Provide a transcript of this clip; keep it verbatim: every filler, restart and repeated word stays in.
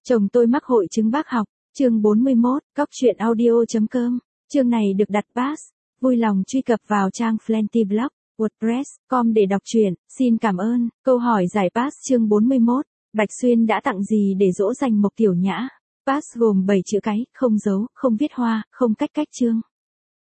Chồng tôi mắc hội chứng bác học, chương bốn mươi mốt, cóc truyện audio chấm com. Chương này được đặt pass. Vui lòng truy cập vào trang flentyblog, wordpress chấm com để đọc truyện, xin cảm ơn. Câu hỏi giải pass chương bốn mươi mốt, Bạch Xuyên đã tặng gì để dỗ dành Mộc Tiểu Nhã? Pass gồm bảy chữ cái, không dấu, không viết hoa, không cách cách chương.